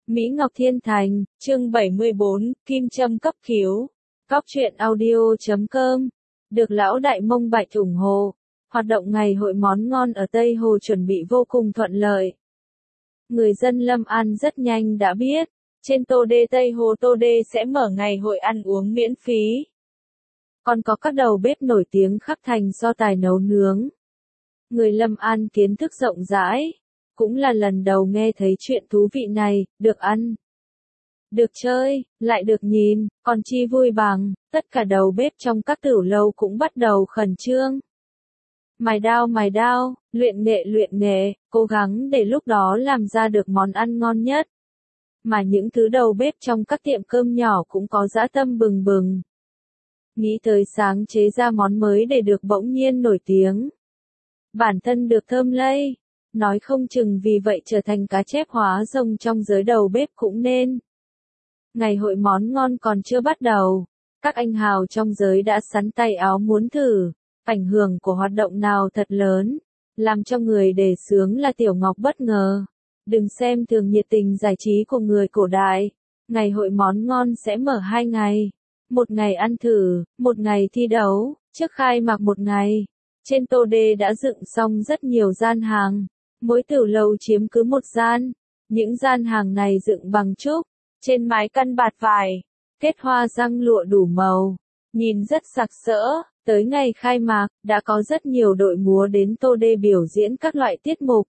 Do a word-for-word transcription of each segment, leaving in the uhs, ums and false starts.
Mỹ Ngọc Thiên Thành, chương bảy mươi bốn, Kim Châm cấp cứu. Cóc truyện audio chấm com. Được lão đại Mông Bạch ủng hộ. Hoạt động ngày hội món ngon ở Tây Hồ chuẩn bị vô cùng thuận lợi. Người dân Lâm An rất nhanh đã biết, trên Tô Đê Tây Hồ Tô Đê sẽ mở ngày hội ăn uống miễn phí. Còn có các đầu bếp nổi tiếng khắp thành so tài nấu nướng. Người Lâm An kiến thức rộng rãi, cũng là lần đầu nghe thấy chuyện thú vị này, được ăn, được chơi, lại được nhìn, còn chi vui bằng, tất cả đầu bếp trong các tửu lâu cũng bắt đầu khẩn trương. Mài đao mài đao, luyện nghệ luyện nghệ, cố gắng để lúc đó làm ra được món ăn ngon nhất. Mà những thứ đầu bếp trong các tiệm cơm nhỏ cũng có dã tâm bừng bừng. Nghĩ tới sáng chế ra món mới để được bỗng nhiên nổi tiếng. Bản thân được thơm lây, nói không chừng vì vậy trở thành cá chép hóa rồng trong giới đầu bếp cũng nên. Ngày hội món ngon còn chưa bắt đầu, các anh hào trong giới đã sắn tay áo muốn thử. Ảnh hưởng của hoạt động nào thật lớn, làm cho người đề xướng là Tiểu Ngọc bất ngờ. Đừng xem thường nhiệt tình giải trí của người cổ đại. Ngày hội món ngon sẽ mở hai ngày. Một ngày ăn thử, một ngày thi đấu, trước khai mạc một ngày. Trên Tô Đê đã dựng xong rất nhiều gian hàng. Mỗi tửu lầu chiếm cứ một gian. Những gian hàng này dựng bằng trúc, trên mái căn bạt vải, kết hoa răng lụa đủ màu. Nhìn rất sặc sỡ. Tới ngày khai mạc, đã có rất nhiều đội múa đến Tô Đê biểu diễn các loại tiết mục.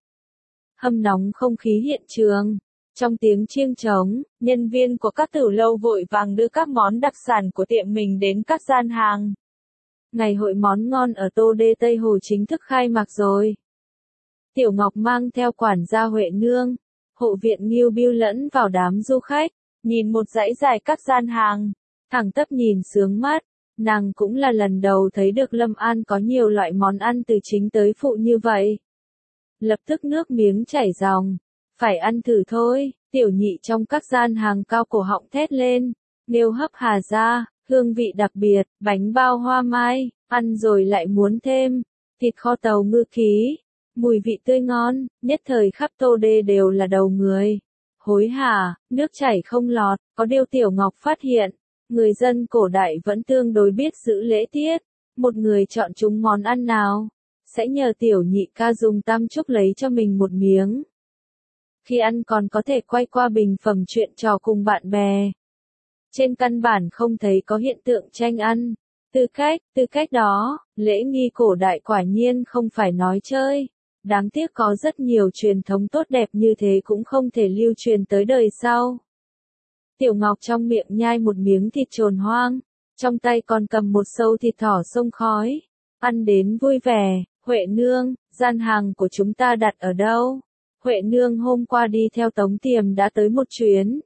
Hâm nóng không khí hiện trường. Trong tiếng chiêng trống, nhân viên của các tửu lâu vội vàng đưa các món đặc sản của tiệm mình đến các gian hàng. Ngày hội món ngon ở Tô Đê Tây Hồ chính thức khai mạc rồi. Tiểu Ngọc mang theo quản gia Huệ Nương, hộ viện Ngưu Bưu lẫn vào đám du khách, nhìn một dãy dài các gian hàng, thẳng tắp nhìn sướng mắt. Nàng cũng là lần đầu thấy được Lâm An có nhiều loại món ăn từ chính tới phụ như vậy. Lập tức nước miếng chảy ròng. Phải ăn thử thôi, tiểu nhị trong các gian hàng cao cổ họng thét lên. Nêu hấp hà ra, hương vị đặc biệt, bánh bao hoa mai, ăn rồi lại muốn thêm. Thịt kho tàu ngư ký, mùi vị tươi ngon, nhất thời khắp Tô Đê đều là đầu người. Hối hả, nước chảy không lọt, có điều Tiểu Ngọc phát hiện. Người dân cổ đại vẫn tương đối biết giữ lễ tiết, một người chọn chúng món ăn nào, sẽ nhờ tiểu nhị ca dùng tam trúc lấy cho mình một miếng. Khi ăn còn có thể quay qua bình phẩm chuyện trò cùng bạn bè. Trên căn bản không thấy có hiện tượng tranh ăn. Tư cách, tư cách đó, lễ nghi cổ đại quả nhiên không phải nói chơi. Đáng tiếc có rất nhiều truyền thống tốt đẹp như thế cũng không thể lưu truyền tới đời sau. Tiểu Ngọc trong miệng nhai một miếng thịt trồn hoang, trong tay còn cầm một sâu thịt thỏ xông khói. Ăn đến vui vẻ. Huệ Nương, gian hàng của chúng ta đặt ở đâu? Huệ Nương hôm qua đi theo Tống Tiềm đã tới một chuyến.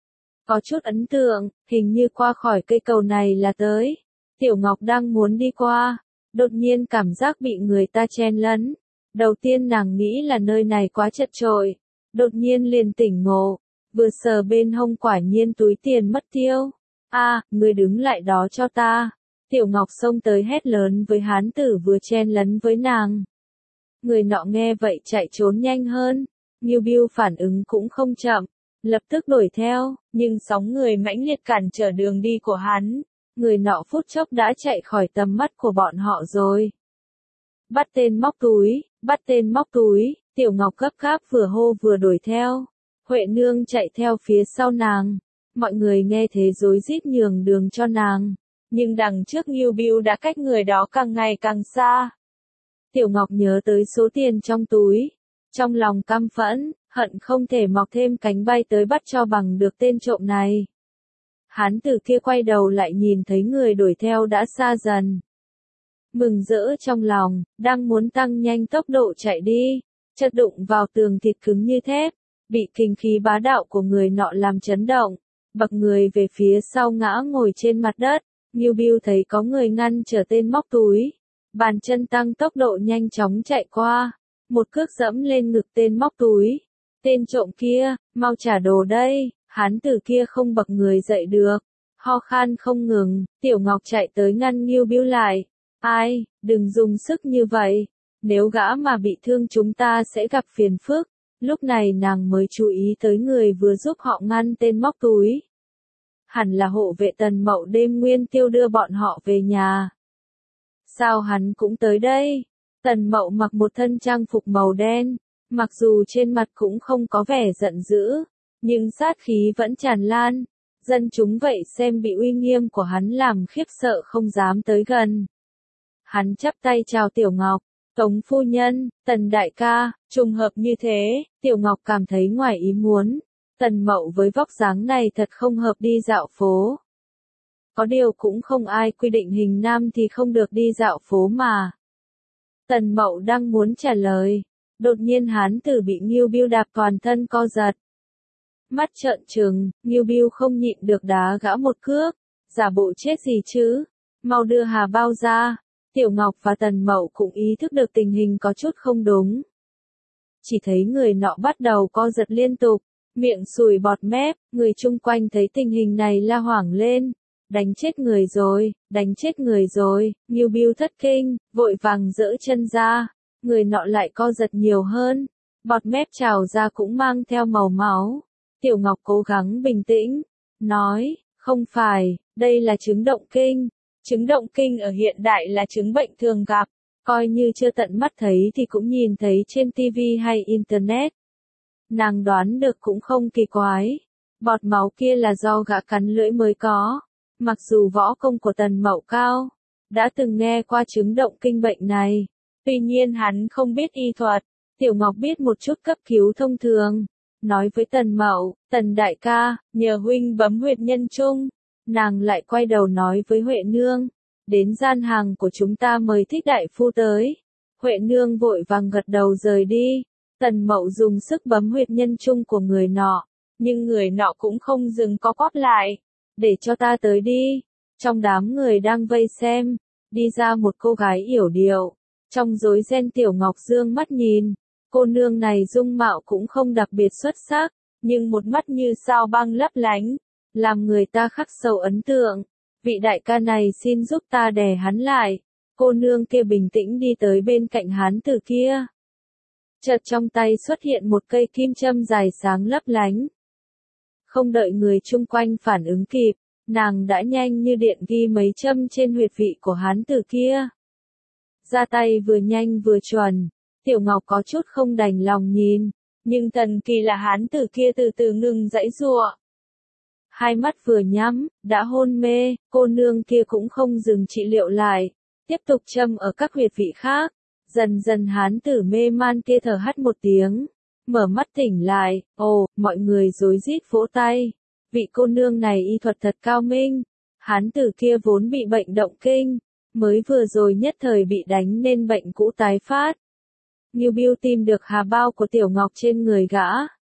Có chút ấn tượng, hình như qua khỏi cây cầu này là tới. Tiểu Ngọc đang muốn đi qua, đột nhiên cảm giác bị người ta chen lấn. Đầu tiên nàng nghĩ là nơi này quá chật chội, đột nhiên liền tỉnh ngộ. Vừa sờ bên hông quả nhiên túi tiền mất tiêu. A, à, ngươi đứng lại đó cho ta. Tiểu Ngọc xông tới hét lớn với hán tử vừa chen lấn với nàng. Người nọ nghe vậy chạy trốn nhanh hơn. Ngưu Bưu phản ứng cũng không chậm, lập tức đuổi theo, nhưng sóng người mãnh liệt cản trở đường đi của hắn. Người nọ phút chốc đã chạy khỏi tầm mắt của bọn họ rồi. Bắt tên móc túi, bắt tên móc túi, Tiểu Ngọc gấp gáp vừa hô vừa đuổi theo. Huệ Nương chạy theo phía sau nàng. Mọi người nghe thế rối rít nhường đường cho nàng. Nhưng đằng trước Ngưu Bưu đã cách người đó càng ngày càng xa. Tiểu Ngọc nhớ tới số tiền trong túi. Trong lòng căm phẫn, hận không thể mọc thêm cánh bay tới bắt cho bằng được tên trộm này. Hán tử kia quay đầu lại nhìn thấy người đuổi theo đã xa dần. Mừng rỡ trong lòng, đang muốn tăng nhanh tốc độ chạy đi. Chợt đụng vào tường thịt cứng như thép. Bị kinh khí bá đạo của người nọ làm chấn động, bật người về phía sau ngã ngồi trên mặt đất. Ngưu Bưu thấy có người ngăn trở tên móc túi, bàn chân tăng tốc độ nhanh chóng chạy qua, một cước dẫm lên ngực tên móc túi. Tên trộm kia, mau trả đồ đây. Hán tử kia không bật người dậy được, ho khan không ngừng. Tiểu Ngọc chạy tới ngăn Ngưu Bưu lại. Ai, đừng dùng sức như vậy, nếu gã mà bị thương chúng ta sẽ gặp phiền phức. Lúc này nàng mới chú ý tới người vừa giúp họ ngăn tên móc túi. Hẳn là hộ vệ Tần Mậu đêm Nguyên Tiêu đưa bọn họ về nhà. Sao hắn cũng tới đây? Tần Mậu mặc một thân trang phục màu đen, mặc dù trên mặt cũng không có vẻ giận dữ, nhưng sát khí vẫn tràn lan. Dân chúng vậy xem bị uy nghiêm của hắn làm khiếp sợ không dám tới gần. Hắn chắp tay chào Tiểu Ngọc, Tống phu nhân, Tần đại ca, trùng hợp như thế, Tiểu Ngọc cảm thấy ngoài ý muốn. Tần Mậu với vóc dáng này thật không hợp đi dạo phố. Có điều cũng không ai quy định hình nam thì không được đi dạo phố mà. Tần Mậu đang muốn trả lời, đột nhiên hán tử bị Ngưu Biêu đạp toàn thân co giật. Mắt trợn trừng, Ngưu Biêu không nhịn được đá gã một cước, giả bộ chết gì chứ, mau đưa hà bao ra. Tiểu Ngọc và Tần Mậu cũng ý thức được tình hình có chút không đúng. Chỉ thấy người nọ bắt đầu co giật liên tục, miệng sùi bọt mép, người chung quanh thấy tình hình này la hoảng lên. Đánh chết người rồi, đánh chết người rồi, Ngưu Biêu thất kinh, vội vàng giở chân ra, người nọ lại co giật nhiều hơn, bọt mép trào ra cũng mang theo màu máu. Tiểu Ngọc cố gắng bình tĩnh, nói, không phải, đây là chứng động kinh. Chứng động kinh ở hiện đại là chứng bệnh thường gặp, coi như chưa tận mắt thấy thì cũng nhìn thấy trên ti vi hay Internet. Nàng đoán được cũng không kỳ quái, bọt máu kia là do gã cắn lưỡi mới có. Mặc dù võ công của Tần Mậu cao, đã từng nghe qua chứng động kinh bệnh này, tuy nhiên hắn không biết y thuật. Tiểu Ngọc biết một chút cấp cứu thông thường, nói với Tần Mậu, Tần đại ca, nhờ huynh bấm huyệt nhân trung. Nàng lại quay đầu nói với Huệ Nương, đến gian hàng của chúng ta mời Thích đại phu tới. Huệ Nương vội vàng gật đầu rời đi. Tần Mậu dùng sức bấm huyệt nhân trung của người nọ, nhưng người nọ cũng không dừng co quắp lại. Để cho ta tới đi. Trong đám người đang vây xem, đi ra một cô gái yểu điệu. Trong rối ren Tiểu Ngọc dương mắt nhìn, cô nương này dung mạo cũng không đặc biệt xuất sắc, nhưng một mắt như sao băng lấp lánh, làm người ta khắc sâu ấn tượng. Vị đại ca này xin giúp ta đè hắn lại. Cô nương kia bình tĩnh đi tới bên cạnh hán tử kia. Chợt trong tay xuất hiện một cây kim châm dài sáng lấp lánh. Không đợi người chung quanh phản ứng kịp, nàng đã nhanh như điện ghi mấy châm trên huyệt vị của hán tử kia. Ra tay vừa nhanh vừa chuẩn, Tiểu Ngọc có chút không đành lòng nhìn, nhưng thần kỳ là hán tử kia từ từ ngừng giãy giụa. Hai mắt vừa nhắm, đã hôn mê, cô nương kia cũng không dừng trị liệu lại, tiếp tục châm ở các huyệt vị khác. Dần dần hán tử mê man kia thở hắt một tiếng. Mở mắt tỉnh lại, ồ, mọi người rối rít vỗ tay. Vị cô nương này y thuật thật cao minh. Hán tử kia vốn bị bệnh động kinh, mới vừa rồi nhất thời bị đánh nên bệnh cũ tái phát. Ngưu Biêu tìm được hà bao của Tiểu Ngọc trên người gã.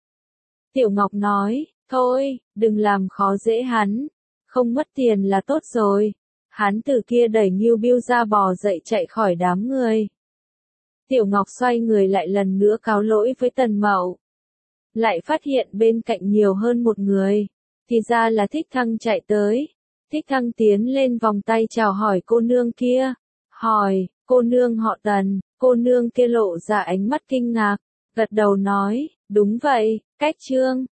Tiểu Ngọc nói, thôi, đừng làm khó dễ hắn, không mất tiền là tốt rồi. Hán tử kia đẩy Ngưu Biêu ra bò dậy chạy khỏi đám người. Tiểu Ngọc xoay người lại lần nữa cáo lỗi với Tần Mậu. Lại phát hiện bên cạnh nhiều hơn một người. Thì ra là Thích Thăng chạy tới. Thích Thăng tiến lên vòng tay chào hỏi cô nương kia. Hỏi, cô nương họ Tần. Cô nương kia lộ ra ánh mắt kinh ngạc. Gật đầu nói, đúng vậy, cách trương.